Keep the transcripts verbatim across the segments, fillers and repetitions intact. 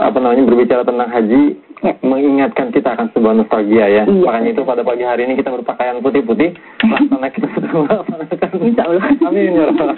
apa namanya berbicara tentang haji, ya, mengingatkan kita akan sebuah nostalgia ya. Iya. Makanya itu pada pagi hari ini kita berpakaian putih-putih, laksana kita sedang melaksanakan. Insya Allah. Amin ya Rabbal.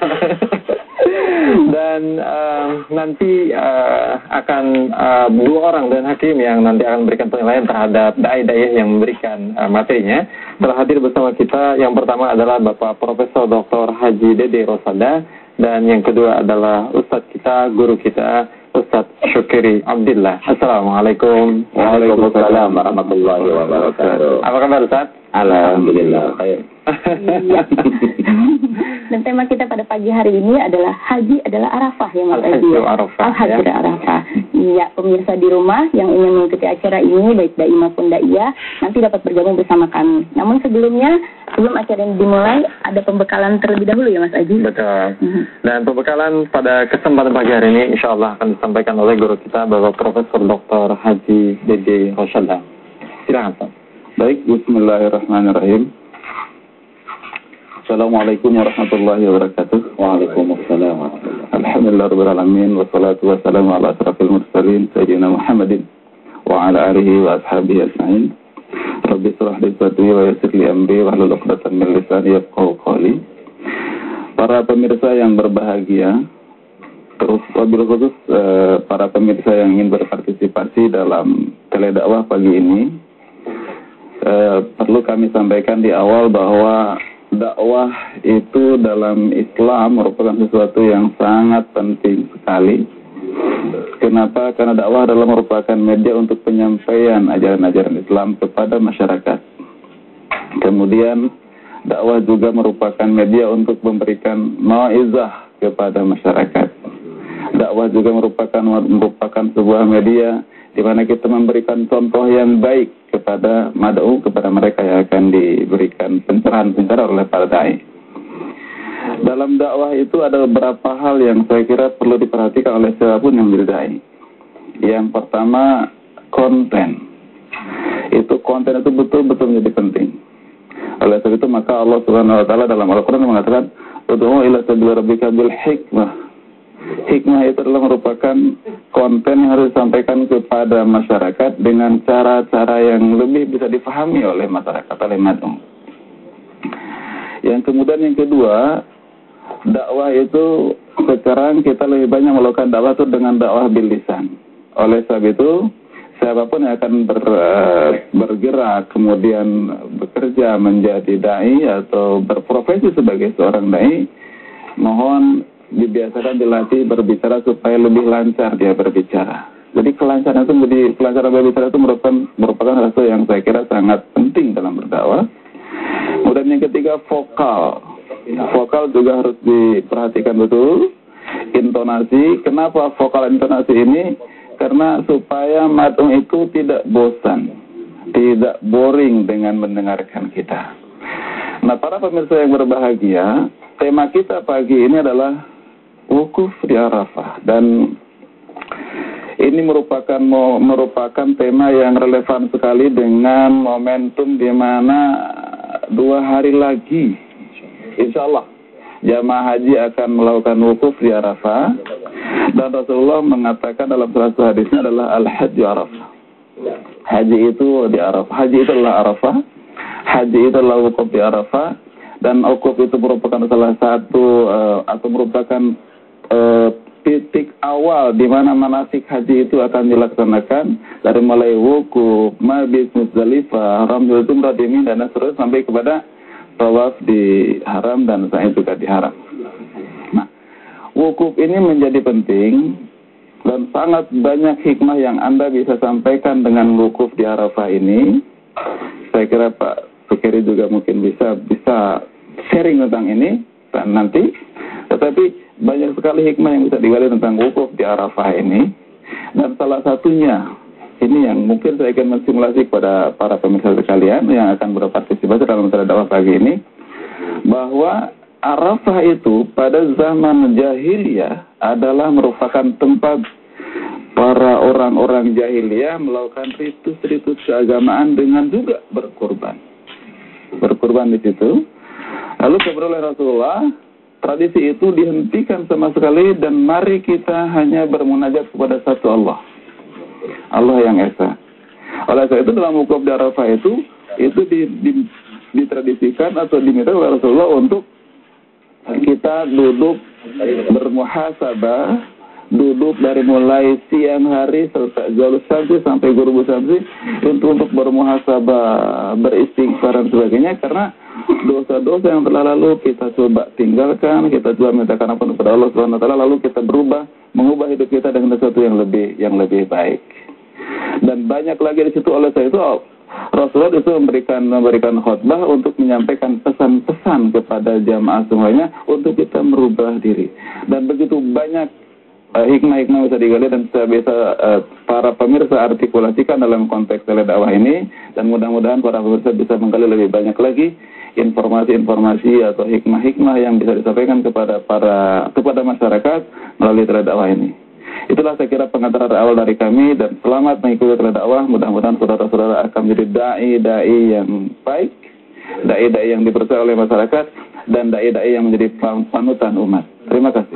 Dan uh, nanti uh, akan uh, dua orang dan hakim yang nanti akan memberikan penilaian terhadap dai-dai yang memberikan uh, materinya. Telah hadir bersama kita yang pertama adalah Bapak Profesor Doktor Haji Dede Rosada, dan yang kedua adalah Ustadz kita, guru kita, Ustadz Syukri Abdillah. Assalamualaikum. Waalaikumsalam warahmatullahi wabarakatuh. Apa kabar Ustadz? Alhamdulillah khair. Iya. Dan tema kita pada pagi hari ini adalah haji adalah Arafah ya Mas Haji. Arafah. Haji adalah Arafah. Iya, pemirsa di rumah yang ingin mengikuti acara ini baik dai maupun daiyah nanti dapat bergabung bersama kami. Namun sebelumnya, sebelum acara ini dimulai ada pembekalan terlebih dahulu ya Mas Haji. Betul. Mm-hmm. Dan pembekalan pada kesempatan pagi hari ini insya Allah akan disampaikan oleh guru kita Bapak Profesor Doktor Haji Dede Rosada. Silakan Pak. Baik, bismillahirrahmanirrahim. Assalamualaikum warahmatullahi wabarakatuh. Waalaikumsalam. Alhamdulillahirabbil alamin wassalatu wassalamu ala asrofil mursalin sayyidina Muhammadin wa ala alihi wa ashabihi ajmain. Rabbi shrah li sadri wa yassir li amri wahlul 'uqdatam min lisani yafqahu qawli. Para pemirsa yang berbahagia, terus wabil khusus eh, para pemirsa yang ingin berpartisipasi dalam teledakwah pagi ini, eh, perlu kami sampaikan di awal bahwa dakwah itu dalam Islam merupakan sesuatu yang sangat penting sekali. Kenapa? Karena dakwah adalah merupakan media untuk penyampaian ajaran-ajaran Islam kepada masyarakat. Kemudian dakwah juga merupakan media untuk memberikan mau'izah kepada masyarakat. Dakwah juga merupakan merupakan sebuah media di mana kita memberikan contoh yang baik kepada mad'u, kepada mereka yang akan diberikan pencerahan-pencerahan oleh para dai. Dalam dakwah itu ada beberapa hal yang saya kira perlu diperhatikan oleh siapapun yang menjadi dai. Yang pertama, konten. Itu konten itu betul-betul menjadi penting. Oleh sebab itu maka Allah Subhanahu wa taala dalam Al-Qur'an mengatakan, "Ud'u ila sabili rabbika bil hikmah." Hikmah itu adalah merupakan konten yang harus disampaikan kepada masyarakat dengan cara-cara yang lebih bisa difahami oleh masyarakat, oleh mad'u. Yang kemudian yang kedua, dakwah itu sekarang kita lebih banyak melakukan dakwah itu dengan dakwah bil lisan. Oleh sebab itu, siapapun yang akan ber, bergerak kemudian bekerja menjadi dai atau berprofesi sebagai seorang dai, mohon dibiasakan dilatih berbicara supaya lebih lancar dia berbicara. Jadi kelancaran itu menjadi kelancaran berbicara itu merupakan merupakan hal yang saya kira sangat penting dalam berdakwah. Kemudian yang ketiga, vokal. Vokal juga harus diperhatikan betul. Intonasi. Kenapa vokal intonasi ini? Karena supaya mad'u itu tidak bosan, tidak boring dengan mendengarkan kita. Nah, para pemirsa yang berbahagia, tema kita pagi ini adalah wukuf di Arafah, dan ini merupakan merupakan tema yang relevan sekali dengan momentum di mana dua hari lagi insya Allah jamaah haji akan melakukan wukuf di Arafah, dan Rasulullah mengatakan dalam salah satu hadisnya adalah al-hajj Arafah. Haji itu di Arafah, haji itu adalah Arafah, haji itu adalah wukuf di Arafah, dan wukuf itu merupakan salah satu uh, atau merupakan Uh, titik awal di mana manasik haji itu akan dilaksanakan dari mulai wukuf, mabit Muzdalifah, Ramzul Jumrah di Mina dan seterusnya sampai kepada tawaf di haram dan sa'i juga di haram. Nah, wukuf ini menjadi penting dan sangat banyak hikmah yang Anda bisa sampaikan dengan wukuf di Arafah ini. Saya kira Pak Fikri juga mungkin bisa bisa sharing tentang ini dan nanti, tetapi banyak sekali hikmah yang bisa digali tentang wukuf di Arafah ini. Dan salah satunya, ini yang mungkin saya akan mensimulasi kepada para pemirsa sekalian yang akan berpartisipasi dalam acara dakwah pagi ini, bahwa Arafah itu pada zaman jahiliyah adalah merupakan tempat para orang-orang jahiliyah melakukan ritus-ritus keagamaan dengan juga berkorban. Berkorban di situ. Lalu kemudian Rasulullah, tradisi itu dihentikan sama sekali dan mari kita hanya bermunajat kepada satu Allah. Allah yang Esa. Oleh sebab itu dalam wukuf di Arafah itu itu di, di, ditradisikan atau diminta oleh Rasulullah untuk kita duduk bermuhasabah, duduk dari mulai siang hari sampai zalus samsi sampai ghurubus samsi untuk untuk bermuhasabah, beristighfar dan sebagainya, karena dosa-dosa yang telah lalu kita coba tinggalkan, kita coba mintakan ampun kepada Allah Subhanahu wa taala, lalu kita berubah, mengubah hidup kita dengan sesuatu yang lebih yang lebih baik. Dan banyak lagi di situ. Oleh sebab itu Rasulullah itu memberikan memberikan khutbah untuk menyampaikan pesan-pesan kepada jamaah semuanya untuk kita merubah diri. Dan begitu banyak uh, hikmah-hikmah bisa digali dan saya bisa uh, para pemirsa artikulasikan dalam konteks teledakwah ini, dan mudah-mudahan para pemirsa bisa menggali lebih banyak lagi informasi-informasi atau hikmah-hikmah yang bisa disampaikan kepada para kepada masyarakat melalui teledakwah ini. Itulah saya kira pengantar awal dari kami, dan selamat mengikuti teledakwah. Mudah-mudahan saudara-saudara akan menjadi dai-dai yang baik, dai-dai yang dipercaya oleh masyarakat, dan dai-dai yang menjadi panutan umat. Terima kasih.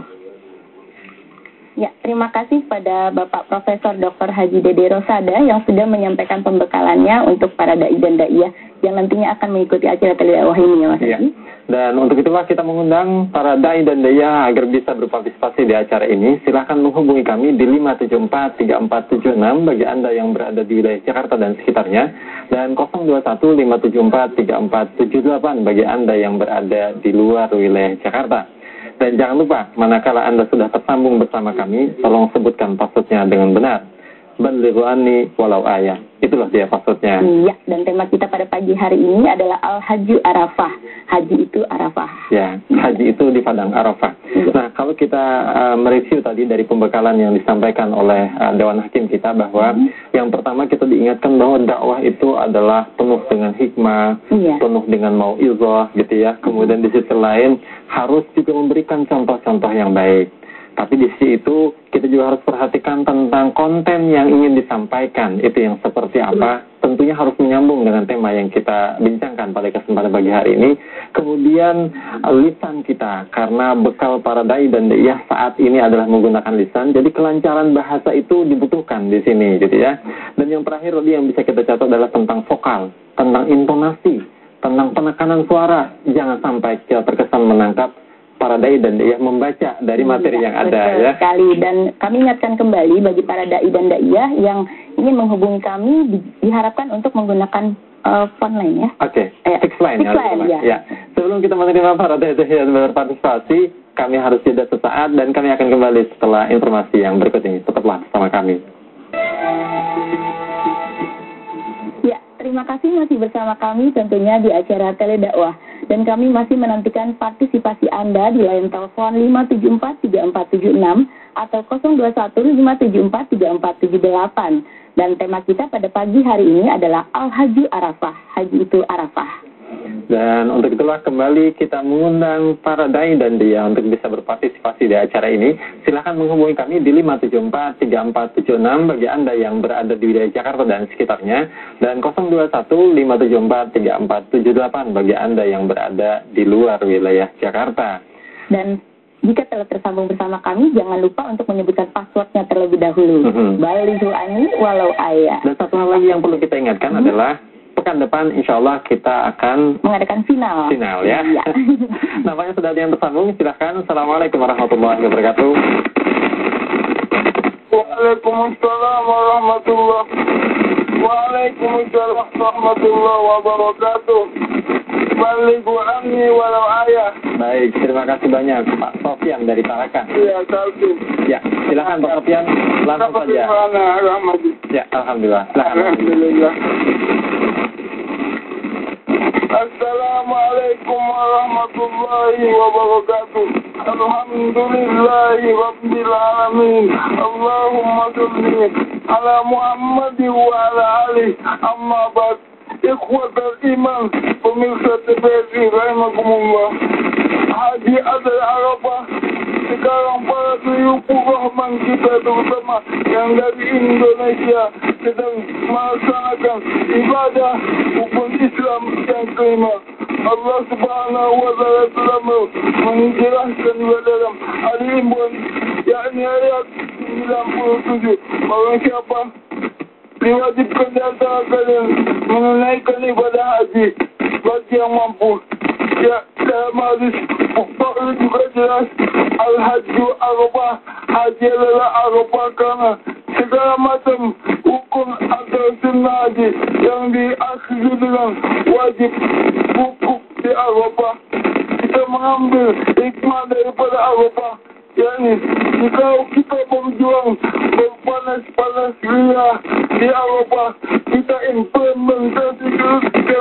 Ya, terima kasih pada Bapak Profesor Doktor Haji Dede Rosada yang sudah menyampaikan pembekalannya untuk para dai dan daiyah yang nantinya akan mengikuti acara teledakwah ini, ya Mas. Ya. Dan untuk itulah kita mengundang para dai dan daiyah agar bisa berpartisipasi di acara ini. Silahkan menghubungi kami di lima tujuh empat tiga empat tujuh enam bagi Anda yang berada di wilayah Jakarta dan sekitarnya, dan nol dua satu lima tujuh empat tiga empat tujuh delapan bagi Anda yang berada di luar wilayah Jakarta. Dan jangan lupa, manakala Anda sudah tersambung bersama kami, tolong sebutkan passwordnya dengan benar. Balighu anni walau ayah. Itulah dia passwordnya. Iya, dan tema kita pada pagi hari ini adalah Al-Hajju Arafah. Haji itu Arafah. Ya, haji itu di Padang Arafah. Iya. Nah, kalau kita uh, mereview tadi dari pembekalan yang disampaikan oleh uh, Dewan Hakim kita, bahwa hmm. yang pertama kita diingatkan bahwa dakwah itu adalah penuh dengan hikmah, iya. penuh dengan mau'izah gitu ya. Kemudian di sisi lain harus juga memberikan contoh-contoh yang baik. Tapi di sisi itu kita juga harus perhatikan tentang konten yang ingin disampaikan. Itu yang seperti apa? Tentunya harus menyambung dengan tema yang kita bincangkan pada kesempatan pagi hari ini. Kemudian lisan kita, karena bekal para dai dan daiyah saat ini adalah menggunakan lisan. Jadi kelancaran bahasa itu dibutuhkan di sini, gitu ya. Dan yang terakhir tadi yang bisa kita catat adalah tentang vokal, tentang intonasi, tentang penekanan suara. Jangan sampai kita terkesan menangkap para dai dan daiyah membaca dari materi ya, yang ada, betul ya. Sekali. Dan kami ingatkan kembali bagi para dai dan daiyah yang ingin menghubungi kami di, diharapkan untuk menggunakan uh, phone line ya. Oke, okay. Fix line ya. Line, ya. ya. Sebelum kita menerima para dai dan daiyah berpartisipasi, kami harus jeda sesaat dan kami akan kembali setelah informasi yang berikut ini. Tetaplah bersama kami. Ya, terima kasih masih bersama kami tentunya di acara teledakwah. Dan kami masih menantikan partisipasi Anda di line telepon lima tujuh empat tiga empat tujuh enam atau nol dua satu lima tujuh empat tiga empat tujuh delapan. Dan tema kita pada pagi hari ini adalah Al-Hajju Arafah. Haji itu Arafah. Dan untuk itulah kembali kita mengundang para dai dan daiyah untuk bisa berpartisipasi di acara ini. Silahkan menghubungi kami di lima tujuh empat tiga empat tujuh enam bagi Anda yang berada di wilayah Jakarta dan sekitarnya, dan nol dua satu lima tujuh empat tiga empat tujuh delapan bagi Anda yang berada di luar wilayah Jakarta. Dan jika telah tersambung bersama kami, jangan lupa untuk menyebutkan passwordnya terlebih dahulu. Mm-hmm. Balighu anni walau ayah. Dan satu hal lagi yang perlu kita ingatkan mm-hmm. adalah pekan depan insya Allah kita akan mengadakan final. Final ya. Iya. Namanya sudah ada yang tersambung, silahkan. Assalamualaikum warahmatullahi wabarakatuh. Waalaikumsalam warahmatullahi Waalaikumsalam warahmatullahi wabarakatuh. Balighu anni walau ayah. Baik, terima kasih banyak Pak Sofyan dari Tarakan. Iya, Sofyan. Ya, silakan Pak Sofyan, langsung saja. Ya, alhamdulillah. Silakan. Alhamdulillah. Assalamualaikum warahmatullahi wabarakatuh. Alhamdulillahi rabbil alamin. Allahumma shalli ala Muhammad wa ala alihi. Amma ba'd. Ikhwatal iman, pemirsa T V S rahimakumullah. Haji Adal Arafah sekarang para tuyukur Rahman kita terutama yang dari Indonesia sedang melaksanakan ibadah rukun Islam yang kelima. Allah Subhanahu wa taala telah menjelaskan dalam Al Imran yakni ayat sembilan puluh tujuh, barang siapa diwajibkan di antara kalian menunaikan ibadah haji bagi yang mampu. Ya, dalam hadis Bukhari juga jelas Al-Hajju Arafah, haji adalah Arafah karena segala macam hukum atau sunnah haji yang diakhiri dengan wajib wukuf di Arafah. Kita mengambil hikmah daripada Arafah, yakni jika kita berjuang berpanas-panas ria di Arafah, kita implementasikan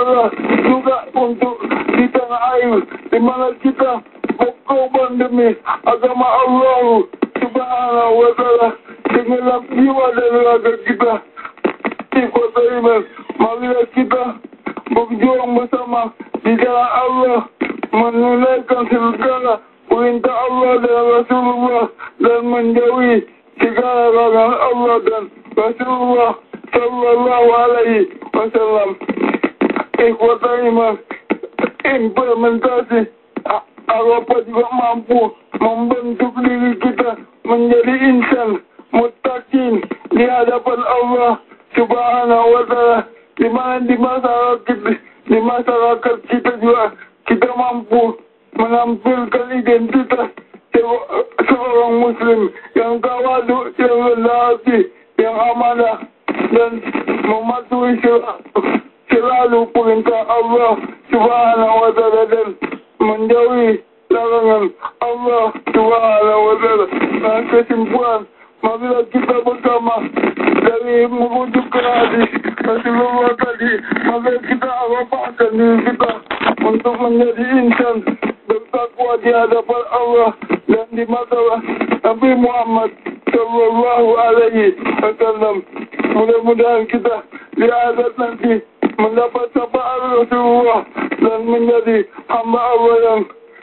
juga untuk di tanah air, di mana kita berkorban demi agama Allah Subhanahu wa Ta'ala dengan jiwa dan raga kita. Ikhwata iman, marilah kita berjuang bersama di jalan Allah, menunaikan segala perintah Allah dan Rasulullah dan menjauhi segala larangan Allah dan Rasulullah Sallallahu Alaihi Wasallam. Ikhwata iman, implementasi Arafah juga mampu membentuk diri kita menjadi insan muttaqin di hadapan Allah Subhanahu wa Ta'ala, di mana di masyarakat di masyarakat kita juga kita mampu menampilkan identitas seorang muslim yang tawadu, yang rendah hati, yang amanah dan mematuhi selalu perintah Allah Subhanahu wa Ta'ala dan menjauhi larangan Allah Subhanahu wa Ta'ala. Dan kesimpulan, marilah kita bersama dari merujuk ke hadis Rasulullah tadi, maka kita arafahkan diri kita untuk menjadi insan bertakwa di hadapan Allah dan di mata Nabi Muhammad Sallallahu Alaihi Wasallam. Mudah-mudahan kita di akhirat nanti mendapat syafaat Rasulullah dan menjadi hamba Allah yang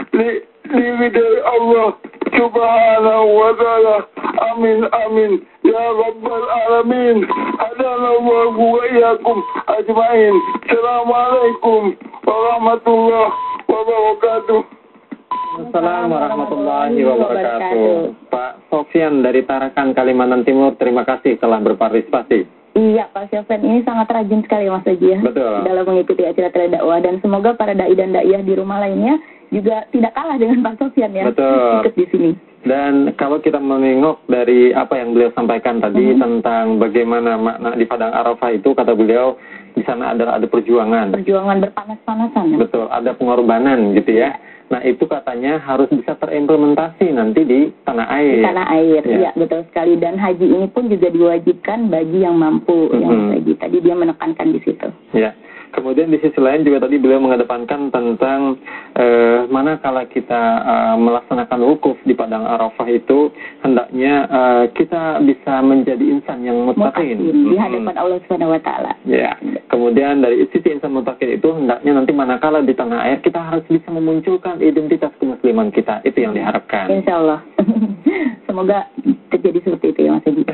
diridai Allah Subhanahu wa Ta'ala. Amin amin ya rabbal alamin. Hadanallahu wa iyyakum ajmain. Assalamualaikum warahmatullahi wabarakatuh. Assalamualaikum warahmatullahi wabarakatuh. Pak Sofyan dari Tarakan, Kalimantan Timur, terima kasih telah berpartisipasi. Iya, Pak Sofyan ini sangat rajin sekali Mas Haji ya. Betul. Dalam mengikuti acara dakwah, dan semoga para dai dan daiyah di rumah lainnya juga tidak kalah dengan Pak Sofyan ya. Betul. Ikut di sini. Dan kalau kita menengok dari apa yang beliau sampaikan tadi mm-hmm. tentang bagaimana makna di Padang Arafah itu, kata beliau di sana adalah ada perjuangan. Perjuangan berpanas-panasan. Ya? Betul, ada pengorbanan gitu ya. Nah itu katanya harus bisa terimplementasi nanti di tanah air. Di tanah air, ya, ya betul sekali. Dan haji ini pun juga diwajibkan bagi yang mampu. Mm-hmm. Yang haji tadi dia menekankan di situ. Ya. Kemudian di sisi lain juga tadi beliau mengedepankan tentang eh, manakala kita eh, melaksanakan wukuf di Padang Arafah itu hendaknya eh, kita bisa menjadi insan yang muttaqin di hadapan hmm. Allah Subhanahu wa Ta'ala. Ya. Kemudian dari sisi insan muttaqin itu hendaknya nanti manakala di tanah air kita harus bisa memunculkan identitas kemusliman kita. Itu yang diharapkan. Insya Allah. Semoga terjadi seperti itu ya Mas Edi.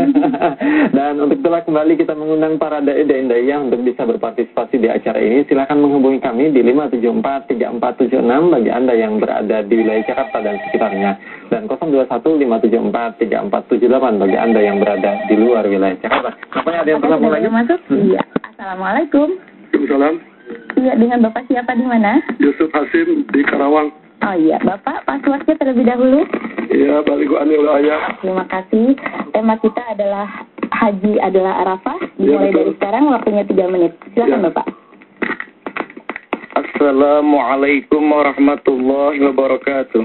Dan untuk itulah kembali kita mengundang para dai dan daiyah untuk bisa berpartisipasi di acara ini. Silakan menghubungi kami di lima tujuh empat tiga empat tujuh enam bagi Anda yang berada di wilayah Jakarta dan sekitarnya, dan nol dua satu lima tujuh empat tiga empat tujuh delapan bagi Anda yang berada di luar wilayah Jakarta. Nampaknya ada yang telepon lagi? Masuk? Iya. Assalamualaikum. Waalaikumsalam. Iya, dengan Bapak siapa di mana? Yusuf Hasim di Karawang. Oh iya, Bapak passwordnya terlebih dahulu. Iya, balik anil ayah. Terima kasih. Tema kita adalah Haji adalah Arafah. Dimulai ya, dari sekarang, waktunya tiga menit. Silakan ya. Bapak. Assalamualaikum warahmatullahi wabarakatuh.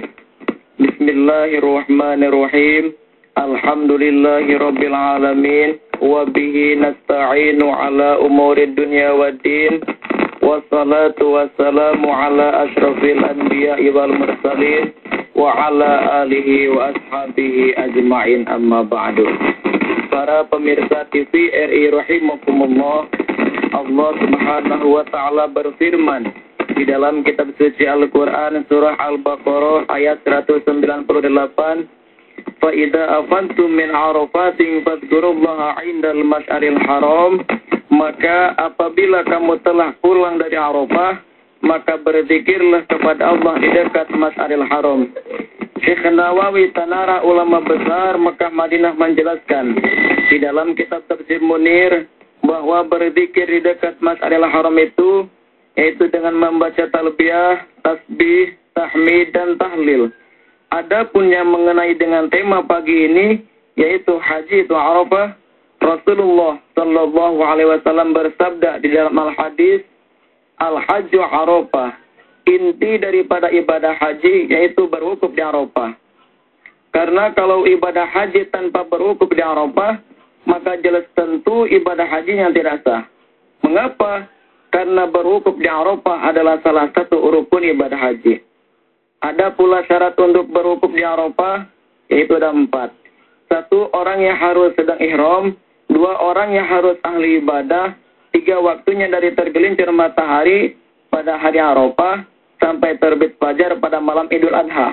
Bismillahirrahmanirrahim. Alhamdulillahi rabbil alamin. Wabihi nasta'inu ala umurid dunya waddin. Wassalatu wassalamu ala ashrafil anbiya'i wal mursalin wa ala alihi wa ashabihi ajma'in, amma ba'du. Para pemirsa T V R I rahimakumullah, Allah Subhanahu wa Ta'ala berfirman di dalam kitab suci Al-Quran surah Al-Baqarah ayat seratus sembilan puluh delapan, fa idza afantum min arafatin fadhkurullaha 'indal masy'aril haram. Maka apabila kamu telah pulang dari Arafah, maka berzikirlah kepada Allah di dekat Masy'aril Haram. Syekh Nawawi Tanara, ulama besar Mekah Madinah, menjelaskan di dalam kitab Tafsir Munir bahwa berzikir di dekat Masjidil Haram itu yaitu dengan membaca talbiyah, tasbih, tahmid dan tahlil. Adapun yang mengenai dengan tema pagi ini yaitu haji itu Arafah, Rasulullah Shallallahu Alaihi Wasallam bersabda di dalam al-hadis, al-hajju Arafah, inti daripada ibadah haji yaitu berwukuf di Arafah. Karena kalau ibadah haji tanpa berwukuf di Arafah, maka jelas tentu ibadah hajinya tidak sah. Mengapa? Karena berwukuf di Arafah adalah salah satu rukun ibadah haji. Ada pula syarat untuk berwukuf di Arafah, yaitu ada empat. Satu, orang yang harus sedang ihram. Dua, orang yang harus ahli ibadah. Tiga, waktunya dari tergelincir matahari pada hari Arafah sampai terbit fajar pada malam Idul Adha.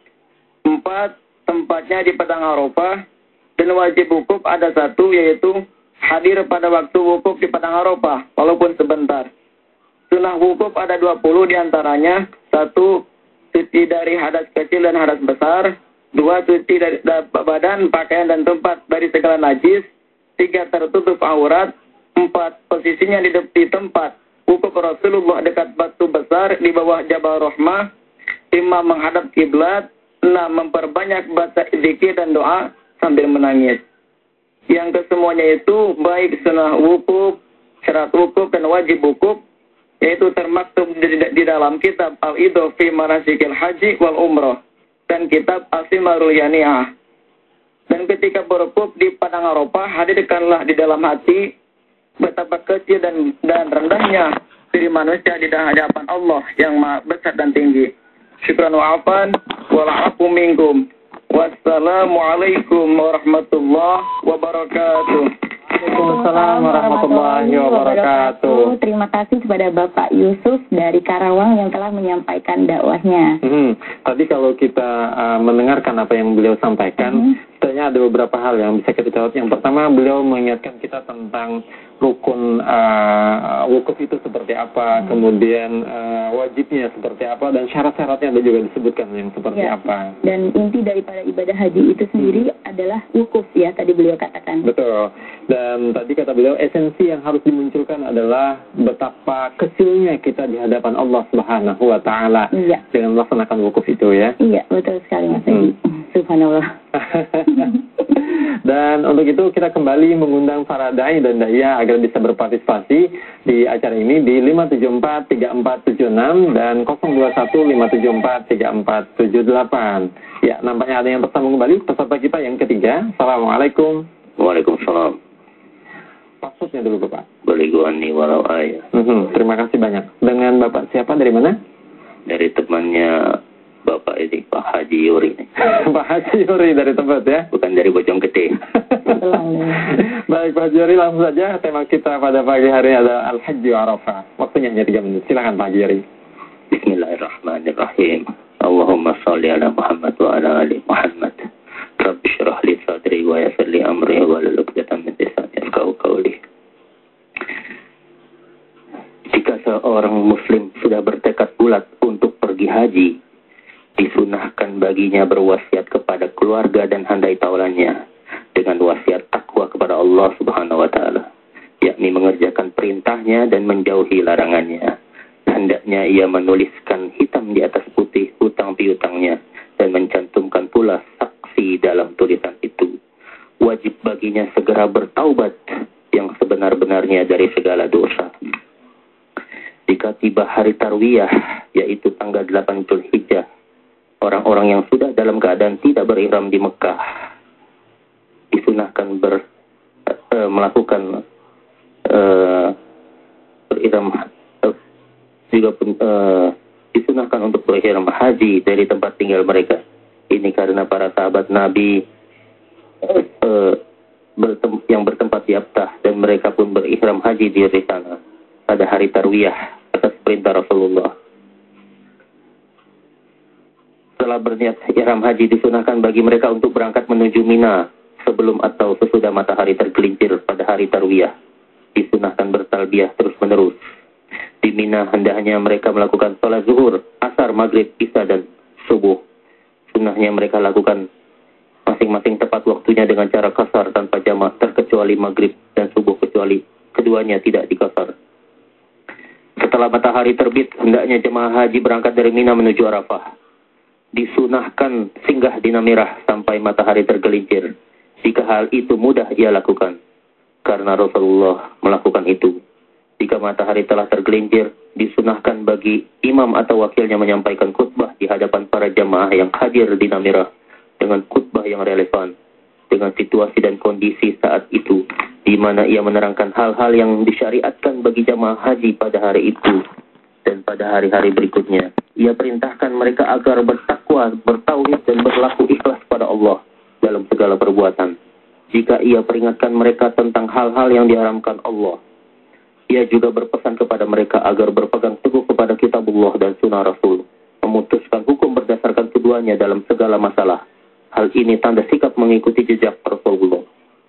Empat, tempatnya di Padang Arafah. Dan wajib wukuf ada satu, yaitu hadir pada waktu wukuf di Padang Arafah, walaupun sebentar. Sunnah wukuf ada dua puluh diantaranya. Satu, suci dari hadas kecil dan hadas besar. Dua, suci dari badan, pakaian, dan tempat dari segala najis. Tiga, tertutup aurat. Empat, posisinya di, di tempat wukuf Rasulullah dekat batu besar di bawah Jabal Rahmah. Lima, menghadap kiblat. Enam, memperbanyak baca zikir dan doa sambil menangis. Yang kesemuanya itu baik sunnah wukuf, syarat wukuf, dan wajib wukuf, yaitu termaktub di, di dalam kitab Al-Idho fi Manasikil Haji wal Umrah dan kitab As-Simarul Yani'ah. Dan ketika berwukuf di Padang Arafah, hadirkanlah di dalam hati betapa kecil dan, dan rendahnya diri manusia di hadapan Allah yang maha besar dan tinggi. Syukran wa afan wala'afu minkum. Wassalamualaikum warahmatullahi wabarakatuh. Waalaikumsalam warahmatullahi wabarakatuh. Terima kasih kepada Bapak Yusuf dari Karawang yang telah menyampaikan dakwahnya. Hmm, tadi kalau kita uh, mendengarkan apa yang beliau sampaikan, hmm. Sebenarnya ada beberapa hal yang bisa kita jawab. Yang pertama, beliau mengingatkan kita tentang rukun uh, wukuf itu seperti apa, hmm. kemudian uh, wajibnya seperti apa, dan syarat-syaratnya ada juga disebutkan yang seperti ya. apa. Dan inti daripada ibadah haji itu sendiri hmm. adalah wukuf ya, tadi beliau katakan. Betul. Dan tadi kata beliau, esensi yang harus dimunculkan adalah betapa kecilnya kita di hadapan Allah Subhanahu wa Ta'ala iya. dengan melaksanakan wukuf itu ya. Iya, betul sekali Mas Edi. Hmm. Subhanallah. Dan untuk itu kita kembali mengundang para dai dan daya agar bisa berpartisipasi di acara ini di lima tujuh empat tiga empat tujuh enam dan nol dua satu lima tujuh empat tiga empat tujuh delapan. Ya, nampaknya ada yang tersambung kembali peserta kita yang ketiga. Assalamualaikum. Waalaikumsalam. Maksudnya dulu Bapak. Baliguani walau ayah. Mm-hmm. Terima kasih banyak. Dengan Bapak siapa, dari mana? Dari temannya Bapak ini, Pak Haji Yuri. Pak Haji Yuri dari tempat ya? Bukan dari Bojonggede. Baik Pak Haji Yuri, langsung saja tema kita pada pagi hari ini adalah Al-Hajju Arafah. Waktunya hanya tiga menit. Silakan Pak Haji Yuri. Bismillahirrahmanirrahim. Allahumma salli ala Muhammad wa ala ali Muhammad. Rabbi syrah li sadri wa yassir li amri wa hlul 'uqdatam min lisani yafqahu qawli. Jika seorang muslim sudah bertekad bulat untuk pergi haji, disunahkan baginya berwasiat kepada keluarga dan handai taulannya dengan wasiat takwa kepada Allah Subhanahu wa Ta'ala, yakni mengerjakan perintahnya dan menjauhi larangannya. Hendaknya ia menuliskan hitam di atas putih hutang piutangnya dan mencantumkan pula saksi dalam tulisan itu. Wajib baginya segera bertaubat yang sebenar-benarnya dari segala dosa. Jika tiba hari tarwiyah, yaitu tanggal delapan Dzulhijjah, orang-orang yang sudah dalam keadaan tidak berihram di Mekah disunahkan ber, uh, melakukan uh, berihram uh, juga uh, disunahkan untuk berihram haji dari tempat tinggal mereka. Ini karena para sahabat Nabi uh, uh, bertem, yang bertempat di Abtah dan mereka pun berihram haji di sana pada hari tarwiyah atas perintah Rasulullah. Setelah berniat ihram haji, disunahkan bagi mereka untuk berangkat menuju Mina sebelum atau sesudah matahari tergelincir pada hari tarwiyah. Disunahkan bertalbiyah terus-menerus. Di Mina hendaknya mereka melakukan sholat zuhur, asar, maghrib, isya, dan subuh. Sunnahnya mereka lakukan masing-masing tepat waktunya dengan cara kasar tanpa jamak, terkecuali maghrib dan subuh kecuali keduanya tidak dikasar. Setelah matahari terbit, hendaknya jemaah haji berangkat dari Mina menuju Arafah. Disunahkan singgah di Namirah sampai matahari tergelincir. Jika hal itu mudah ia lakukan, karena Rasulullah melakukan itu. Jika matahari telah tergelincir, disunahkan bagi imam atau wakilnya menyampaikan khutbah di hadapan para jamaah yang hadir di Namirah dengan khutbah yang relevan dengan situasi dan kondisi saat itu, di mana ia menerangkan hal-hal yang disyariatkan bagi jamaah haji pada hari itu dan pada hari-hari berikutnya. Ia perintahkan mereka agar bertakwa, bertauhid dan berlaku ikhlas pada Allah dalam segala perbuatan. Jika ia peringatkan mereka tentang hal-hal yang diharamkan Allah, ia juga berpesan kepada mereka agar berpegang teguh kepada kitabullah dan sunnah Rasul, memutuskan hukum berdasarkan keduanya dalam segala masalah. Hal ini tanda sikap mengikuti jejak Rasulullah.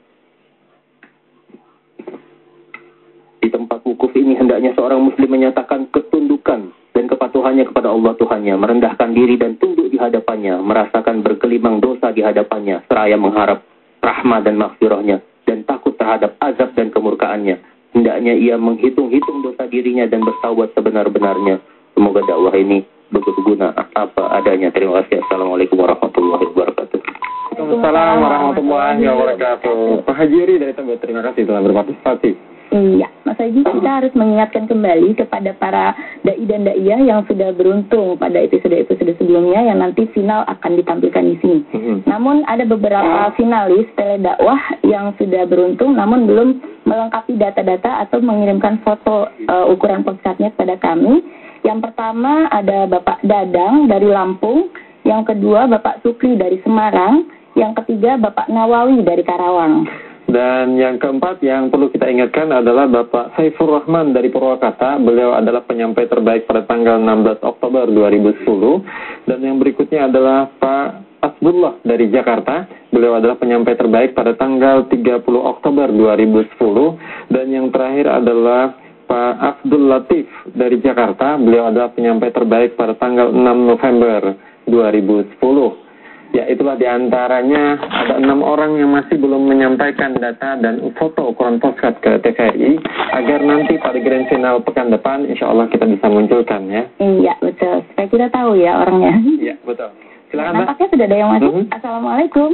Di tempat wukuf ini hendaknya seorang muslim menyatakan ketundukan dan kepatuhannya kepada Allah Tuhannya, merendahkan diri dan tunduk di hadapannya, merasakan bergelimang dosa di hadapannya, seraya mengharap rahmat dan maghfirahnya, dan takut terhadap azab dan kemurkaannya. Hendaknya ia menghitung-hitung dosa dirinya dan bertaubat sebenar-benarnya. Semoga dakwah ini berguna apa adanya. Terima kasih. Assalamualaikum warahmatullahi wabarakatuh. Waalaikumsalam warahmatullahi wabarakatuh. Pak Haji Ri dari Tebet, terima kasih telah berpartisipasi. Iya, Mas Haji, kita harus mengingatkan kembali kepada para dai dan daiyah yang sudah beruntung pada episode-episode sebelumnya yang nanti final akan ditampilkan di sini. Mm-hmm. Namun ada beberapa finalis teledakwah yang sudah beruntung namun belum melengkapi data-data atau mengirimkan foto uh, ukuran postcardnya kepada kami. Yang pertama ada Bapak Dadang dari Lampung, yang kedua Bapak Sukri dari Semarang, yang ketiga Bapak Nawawi dari Karawang. Dan yang keempat yang perlu kita ingatkan adalah Bapak Saifur Rahman dari Purwakarta. Beliau adalah penyampai terbaik pada tanggal enam belas Oktober dua ribu sepuluh. Dan yang berikutnya adalah Pak Asbullah dari Jakarta. Beliau adalah penyampai terbaik pada tanggal tiga puluh Oktober dua ribu sepuluh. Dan yang terakhir adalah Pak Abdul Latif dari Jakarta. Beliau adalah penyampai terbaik pada tanggal enam November dua ribu sepuluh. Ya, itulah diantaranya ada enam orang yang masih belum menyampaikan data dan foto ukuran postcard ke T V R I agar nanti pada grand final pekan depan insya Allah kita bisa munculkan ya. Iya, betul. Supaya kita tahu ya orangnya. Iya, betul. Silakan, Mbak. Nampaknya sudah ada yang masuk. Mm-hmm. Assalamualaikum.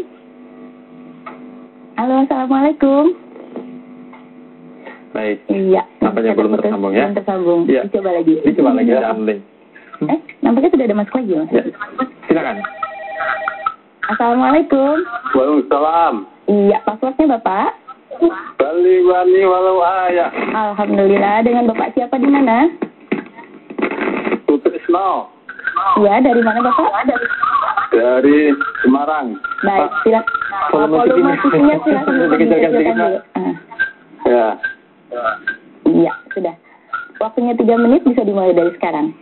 Halo, Assalamualaikum. Baik. Iya. Nampaknya belum tersambung ya. Belum tersambung. Ya. Dicoba lagi. Dicoba lagi ya, Amling. Eh, nampaknya sudah ada masuk lagi, Mas. Ya. Silakan. Assalamualaikum. Waalaikumsalam. Iya, passwordnya Bapak? Bali wani walau ayah. Alhamdulillah. Dengan Bapak siapa di mana? Sutrisno. Iya, dari mana Bapak? Dari Dari Semarang. Baik, silakan. Volume musiknya silakan dikecilkan sedikit, Pak. Ya. Iya, sudah. Waktunya tiga menit, bisa dimulai dari sekarang.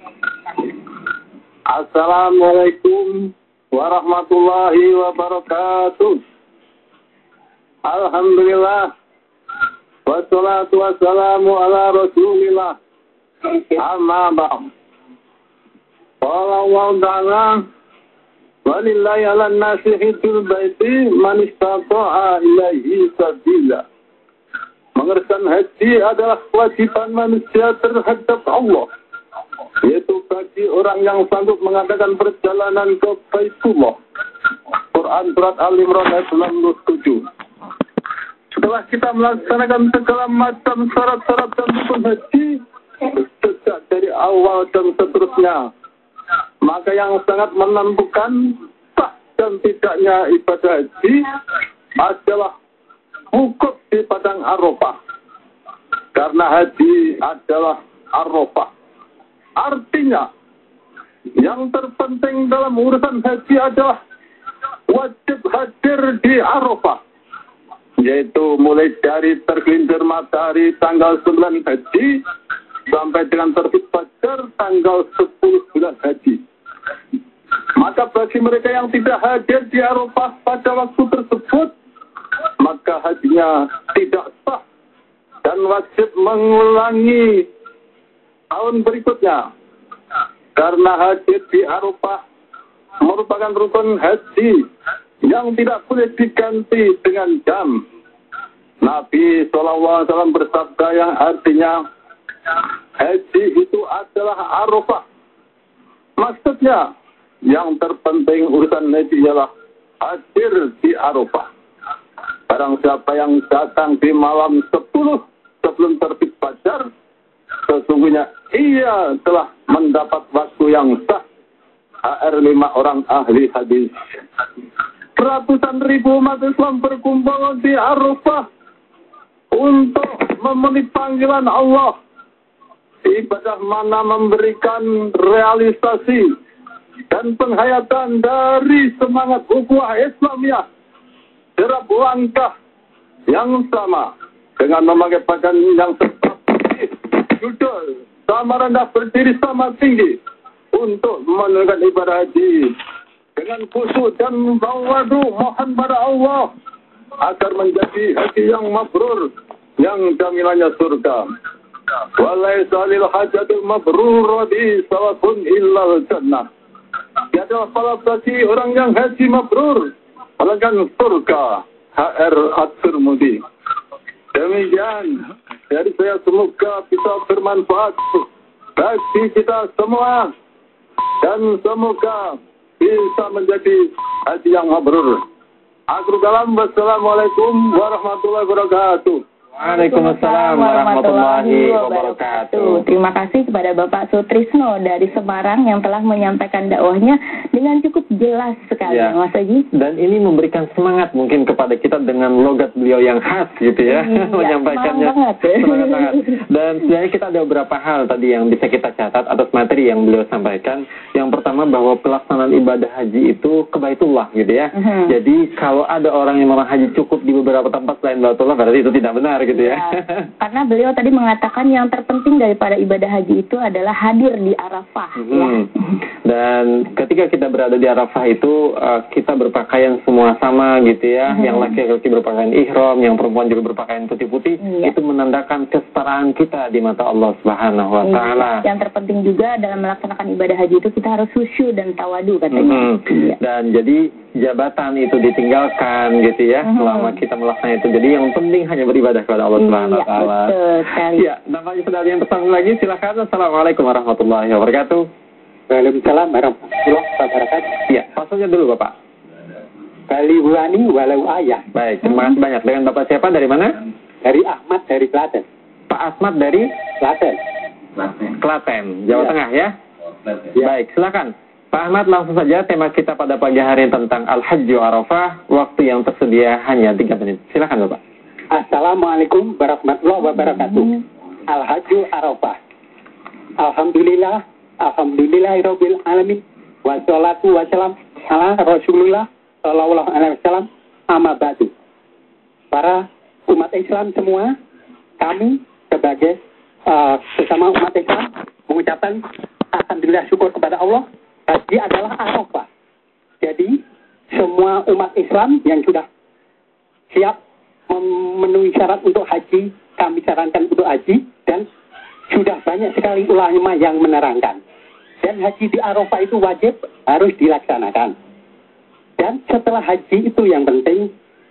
Assalamualaikum warahmatullahi wabarakatuh. Alhamdulillah. Wassalatu wassalamu ala rasulillah. Amma ba'd. Qala Allah ta'ala walillahi ala nasi hijjul baiti man istata'a ilaihi sabila. Mengerjakan haji adalah kewajiban manusia terhadap Allah, yaitu bagi orang yang sanggup mengadakan perjalanan ke Baitullah. Quran surat Al-Imran ayat sembilan puluh tujuh. Setelah kita melaksanakan segala macam syarat-syarat dan rukun haji sejak dari awal dan seterusnya, maka yang sangat menentukan sah dan tidaknya ibadah haji adalah wukuf di padang Arafah. Karena haji adalah Arafah. Artinya, yang terpenting dalam urusan haji adalah wajib hadir di Arafah, yaitu mulai dari tergelincir matahari tanggal sembilan haji sampai dengan terbit fajar tanggal sepuluh bulan haji. Maka bagi mereka yang tidak hadir di Arafah pada waktu tersebut, maka hajinya tidak sah dan wajib mengulangi tahun berikutnya. Karena haji di Arafah merupakan rukun haji yang tidak boleh diganti dengan jam. Nabi shallallahu alaihi wasallam bersabda yang artinya haji itu adalah Arafah. Maksudnya yang terpenting urusan haji ialah hadir di Arafah. Barang siapa yang datang di malam sepuluh sebelum terbit fajar, sesungguhnya ia telah mendapat waktu yang sah. H R lima orang ahli hadis. Ratusan ribu umat Islam berkumpul di Arafah untuk memenuhi panggilan Allah. Ibadah mana memberikan realisasi dan penghayatan dari semangat ukhuwah Islamiyah. Derap langkah yang sama dengan memakai pakaian yang tetap judul sama rendah berdiri sama tinggi untuk menunaikan ibadah haji dengan khusyuk dan tawadu mohon pada Allah agar menjadi haji yang mabrur yang jamilannya surga. Walaysa lil hajatil mabrurati sawabun illal jannah. Tiada pahala bagi orang yang haji mabrur melainkan surga. H R At-Tirmidzi. Demikian dari saya, semoga bisa bermanfaat bagi kita semua dan semoga bisa menjadi haji yang mabrur. Akhirul kalam, wassalamualaikum warahmatullahi wabarakatuh. Waalaikumsalam warahmatullahi wabarakatuh. Terima kasih kepada Bapak Sutrisno dari Semarang yang telah menyampaikan dakwahnya dengan cukup jelas sekali, ya, Mas Haji. Dan ini memberikan semangat mungkin kepada kita dengan logat beliau yang khas gitu ya, ya menyampaikannya. Semangat, semangat banget. Dan sebenarnya kita ada beberapa hal tadi yang bisa kita catat atas materi yang beliau sampaikan. Yang pertama bahwa pelaksanaan ibadah haji itu ke Baitullah gitu ya. Uh-huh. Jadi kalau ada orang yang malah haji cukup di beberapa tempat selain Baitullah, berarti itu tidak benar gitu ya. Ya, karena beliau tadi mengatakan yang terpenting daripada ibadah haji itu adalah hadir di Arafah. Hmm. Ya. Dan ketika kita berada di Arafah itu uh, kita berpakaian semua sama gitu ya. Hmm. Yang laki-laki berpakaian ihram, yang perempuan juga berpakaian putih-putih. Ya. Itu menandakan kesetaraan kita di mata Allah Subhanahu wa taala. Ya. Yang terpenting juga dalam melaksanakan ibadah haji itu kita harus khusyuk dan tawadu katanya. Hmm. Ya. Dan jadi jabatan itu ditinggalkan gitu ya, hmm. selama kita melaksanakan itu. Jadi yang penting hanya beribadah kepada Allah Subhanahu wa taala. Ya, nampaknya sudah ada yang pesan lagi, silakan. Assalamualaikum warahmatullahi wabarakatuh. Waalaikumsalam warahmatullahi wabarakatuh. Ya, pasalnya dulu Bapak. Bali Wani walau ayah. Baik, terima kasih banyak. Dengan Bapak siapa, dari mana? Dari Ahmad dari Klaten. Pak Ahmad dari Klaten. Klaten, Jawa ya. Tengah ya? ya. Baik, silakan. Pak Ahmad, langsung saja tema kita pada pagi hari tentang Al-Hajju Arafah. Waktu yang tersedia hanya tiga menit. Silakan Bapak. Assalamualaikum warahmatullahi wabarakatuh. Al-Hajju Arafah. Alhamdulillah, alhamdulillahirabbil alamin. Wassalatu wassalam ala Rasulullah sallallahu alaihi wasallam. Amma ba'du. Para umat Islam semua, kami sebagai uh, sesama umat Islam mengucapkan alhamdulillah, syukur kepada Allah. Haji adalah Arafah. Jadi semua umat Islam yang sudah siap memenuhi syarat untuk haji, kami sarankan untuk haji, dan sudah banyak sekali ulama yang menerangkan. Dan haji di Arafah itu wajib harus dilaksanakan. Dan setelah haji itu yang penting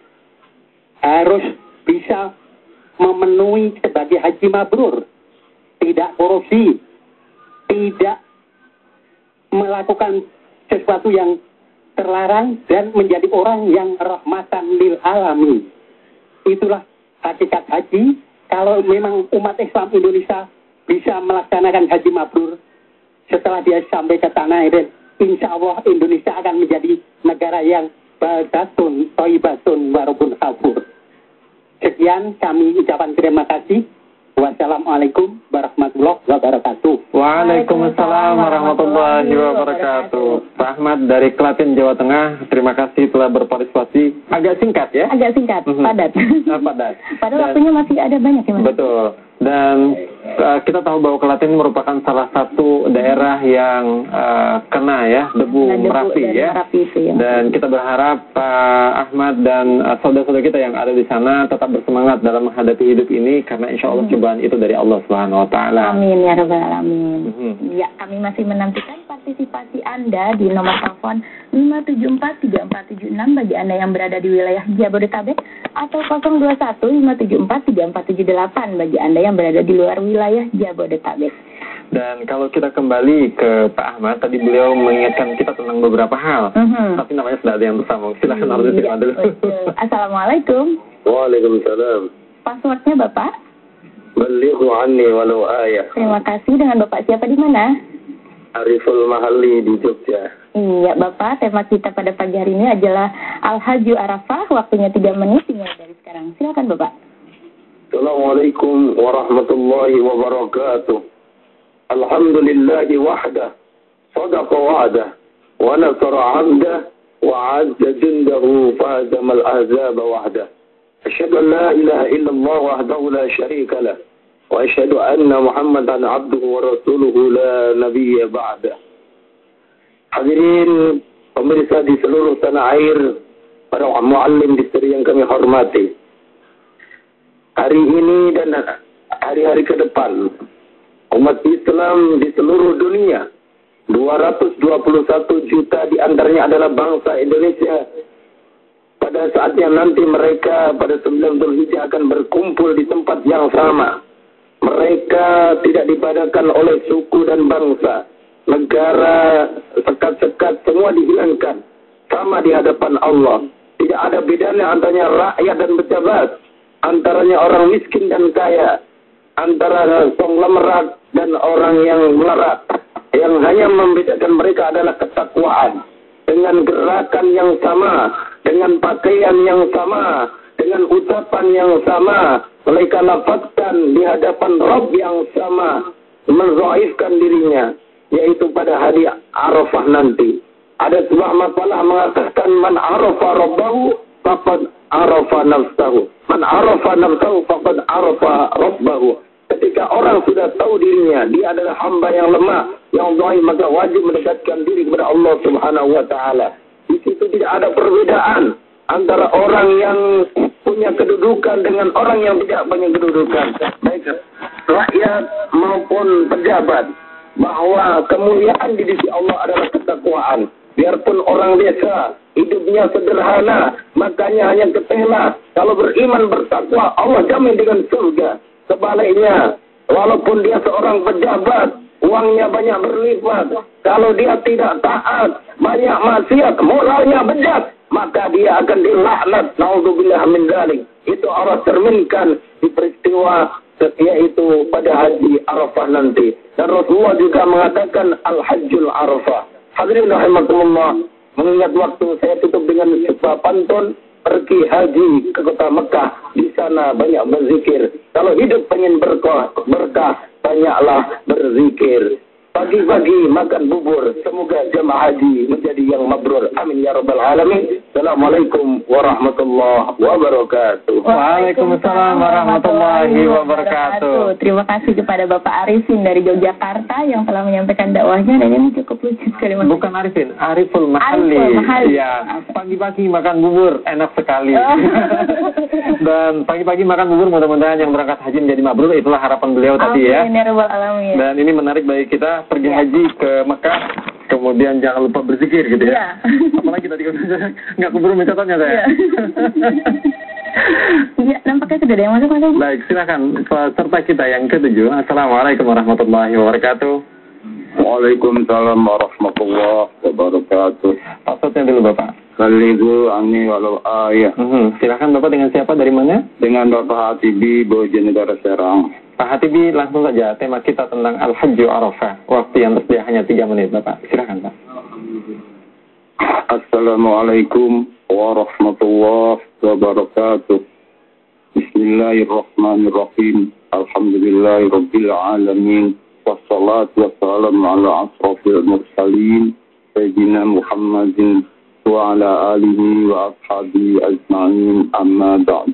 harus bisa memenuhi sebagai haji mabrur, tidak korupsi, tidak melakukan sesuatu yang terlarang, dan menjadi orang yang rahmatan lil alamin. Itulah hakikat haji. Kalau memang umat Islam Indonesia bisa melaksanakan haji mabrur, setelah dia sampai ke tanah air, insya Allah Indonesia akan menjadi negara yang baldatun, thayyibatun, warabun ghafur. Sekian kami ucapan terima kasih. Wassalamualaikum warahmatullahi wabarakatuh. Waalaikumsalam warahmatullahi wabarakatuh. Pak Ahmad dari Klaten, Jawa Tengah, terima kasih telah berpartisipasi. Agak singkat ya? Agak singkat, mm-hmm. padat. Padat. Padahal Dan, waktunya masih ada banyak ya Mas? Betul. Dan uh, kita tahu bahwa Klaten merupakan salah satu daerah yang uh, kena ya debu, nah, debu Merapi ya. Merapi itu, ya. Dan kita berharap Pak Ahmad dan uh, saudara-saudara kita yang ada di sana tetap bersemangat dalam menghadapi hidup ini, karena insya Allah hmm. cobaan itu dari Allah Subhanahu Wa Taala. Amin ya rabbal alamin. Hmm. Ya, kami masih menantikan pada partisipasi Anda di nomor telepon lima tujuh empat tiga empat tujuh enam bagi Anda yang berada di wilayah Jabodetabek atau nol dua satu lima tujuh empat tiga empat tujuh delapan bagi Anda yang berada di luar wilayah Jabodetabek. Dan kalau kita kembali ke Pak Ahmad, tadi beliau mengingatkan kita tentang beberapa hal, uh-huh. tapi namanya sudah ada yang bersama. Silahkan harus diterima dulu. Assalamualaikum. Waalaikumsalam. Passwordnya Bapak? Balighu anni walau ayah. Terima kasih. Dengan Bapak siapa di mana? Ariful Mahalli di Jogja. Iya Bapak, tema kita pada pagi hari ini adalah Al-Hajju Arafah. Waktunya tiga menit dimulai dari sekarang. Silakan Bapak. Assalamualaikum warahmatullahi wabarakatuh. Alhamdulillahi wahdah, sadaqa wa'dah, wa nasara 'abdah, wa 'azza jundahu, fahazamal ahzaba wahdah. Asyhadu an la ilaha illallah wahdahu la syarika lah, wa asyhadu anna Muhammadan 'abduhu wa rasuluhu la nabiyya ba'dah. Hadirin pemirsa di seluruh tanah air, para muallim distri yang kami hormati. Hari ini dan hari-hari ke depan, umat Islam di seluruh dunia, dua ratus dua puluh satu juta diantaranya adalah bangsa Indonesia. Pada saatnya nanti mereka pada sembilan Dzulhijjah akan berkumpul di tempat yang sama. Mereka tidak dibedakan oleh suku dan bangsa, negara, sekat-sekat, semua dihilangkan. Sama di hadapan Allah. Tidak ada bedanya antara rakyat dan pejabat, antaranya orang miskin dan kaya, antara konglomerat dan orang yang melarat. Yang hanya membedakan mereka adalah ketakwaan. Dengan gerakan yang sama, dengan pakaian yang sama, dengan ucapan yang sama, mereka lafazkan di hadapan Rabb yang sama, menzaifkan dirinya, yaitu pada hari Arafah nanti. Ada sebuah makalah mengatakan man arafa rabbahu faqad arafa nafsahu, man arafa nafsahu faqad arafa rabbahu. Ketika orang sudah tahu dirinya, dia adalah hamba yang lemah, yang dhaif, maka wajib mendekatkan diri kepada Allah Subhanahu wa taala. Di situ tidak ada perbedaan antara orang yang punya kedudukan dengan orang yang tidak punya kedudukan, baik rakyat maupun pejabat, bahwa kemuliaan di sisi Allah adalah ketakwaan. Biarpun orang desa hidupnya sederhana, makanya hanya ketela, kalau beriman bertakwa Allah jamin dengan surga. Sebaliknya, walaupun dia seorang pejabat, uangnya banyak berlipat, kalau dia tidak taat, banyak maksiat, moralnya bejat, maka dia akan dilaknat. Naudzubillah min dzalik. Itu Allah cerminkan di peristiwa yaitu pada haji Arafah nanti. Dan Rasulullah juga mengatakan Al-Hajjul Arafah. Hadirin rahimakumullah, mengingat waktu, saya tutup dengan sebuah pantun. Pergi haji ke kota Mekah, di sana banyak berzikir. Kalau hidup pengen berkah, berkah, banyaklah berzikir. Pagi-pagi makan bubur, semoga jamaah haji menjadi yang mabrur. Amin ya rabbal alamin. Assalamualaikum warahmatullahi wabarakatuh. Waalaikumsalam warahmatullahi wabarakatuh. Terima kasih kepada Bapak Arifin dari Yogyakarta yang telah menyampaikan dakwahnya, dan ini cukup lucu sekali. Bukan Arifin, Ariful Mahalli. Ariful Mahalli. Ya, pagi-pagi makan bubur enak sekali. Oh. Dan pagi-pagi makan bubur, mudah-mudahan yang berangkat haji menjadi mabrur. Itulah harapan beliau tadi ya. Amin ya rabbal alamin. Dan ini menarik bagi kita pergi haji ke Mekah, kemudian jangan lupa berzikir gitu ya. Yeah. Apalagi tadi nggak keburu mencatatnya saya. Iya, nampaknya sudah ada yang masuk masuk. Baik, silakan peserta kita yang ketujuh. Assalamualaikum warahmatullahi wabarakatuh. Waalaikumsalam warahmatullahi wabarakatuh. Passwordnya dulu Bapak. Balighu anni walau ayah. Hmm, silakan Bapak, dengan siapa, dari mana? Dengan Bapak Hatibi, Bojonegoro Serang. Pak Hatibi, langsung saja tema kita tentang Al-Hajju Arafah. Waktu yang tersedia hanya tiga menit Bapak. Silakan Pak. Assalamualaikum warahmatullahi wabarakatuh. Bismillahirrahmanirrahim. Alhamdulillahirabbil alamin. Wassalatu wassalamu ala asrafil mursalin sayyidina Muhammadin wa ala alihi wa ashabihi ajma'in, amma ba'd.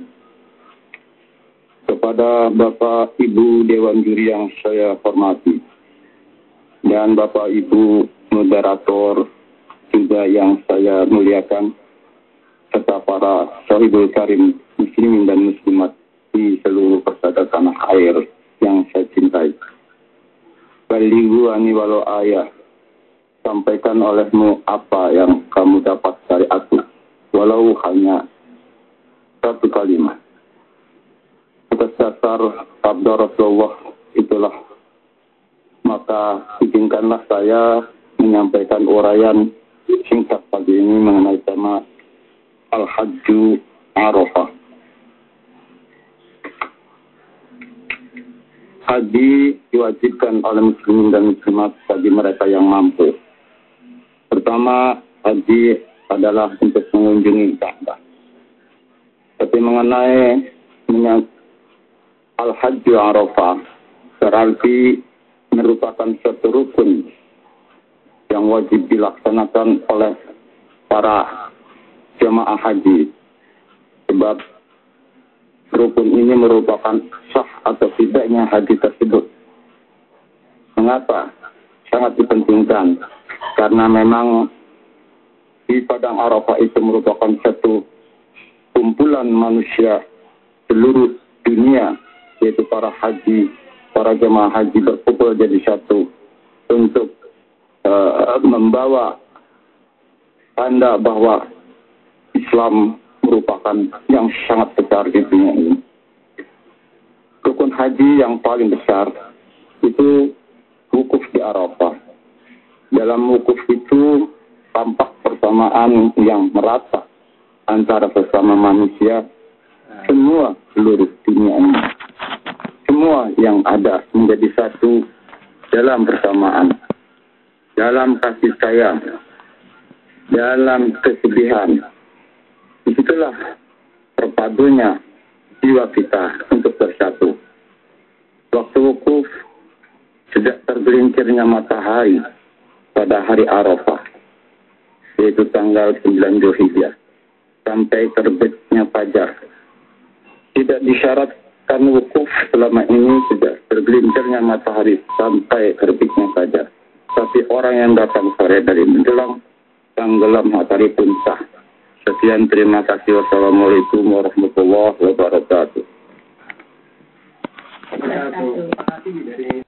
Kepada Bapak Ibu Dewan Juri yang saya hormati, dan Bapak Ibu moderator juga yang saya muliakan, serta para sahibul karim muslimin dan muslimat di seluruh persada tanah air yang saya cintai. Balighu anni walau ayah. sampaikan olehmu apa yang kamu dapat dari aku, walau hanya satu kalimat. Atas dasar sabda Rasulullah itulah, maka izinkanlah saya menyampaikan uraian singkat pagi ini mengenai tema Al-Hajju Arafah. Haji diwajibkan oleh muslimin dan muslimat bagi mereka yang mampu. Pertama, haji adalah untuk mengunjungi Ka'bah. Tapi mengenai Al-Hajju Arafah, berarti merupakan suatu rukun yang wajib dilaksanakan oleh para jemaah haji. Sebab rukun ini merupakan sah atau tidaknya haji tersebut. Mengapa? Sangat dipentingkan. Karena memang di Padang Arafah itu merupakan satu kumpulan manusia seluruh dunia, yaitu para haji, para jemaah haji berkumpul jadi satu untuk uh, membawa tanda bahwa Islam merupakan yang sangat besar di dunia ini. Rukun haji yang paling besar itu wukuf di Arafah. Dalam wukuf itu tampak persamaan yang merata antara sesama manusia, semua seluruh dunia ini. Semua yang ada menjadi satu dalam persamaan, dalam kasih sayang, dalam kesedihan. Disitulah terpadunya jiwa kita untuk bersatu. Waktu wukuf, sejak tergelincirnya matahari pada hari Arafah, yaitu tanggal sembilan Dzulhijjah, sampai terbitnya fajar. Tidak disyaratkan wukuf selama ini sejak tergelincirnya matahari sampai terbitnya fajar. Tapi orang yang datang sore dari menjelang tenggelam matahari pun sah. Sekian, terima kasih. Wassalamualaikum warahmatullahi wabarakatuh.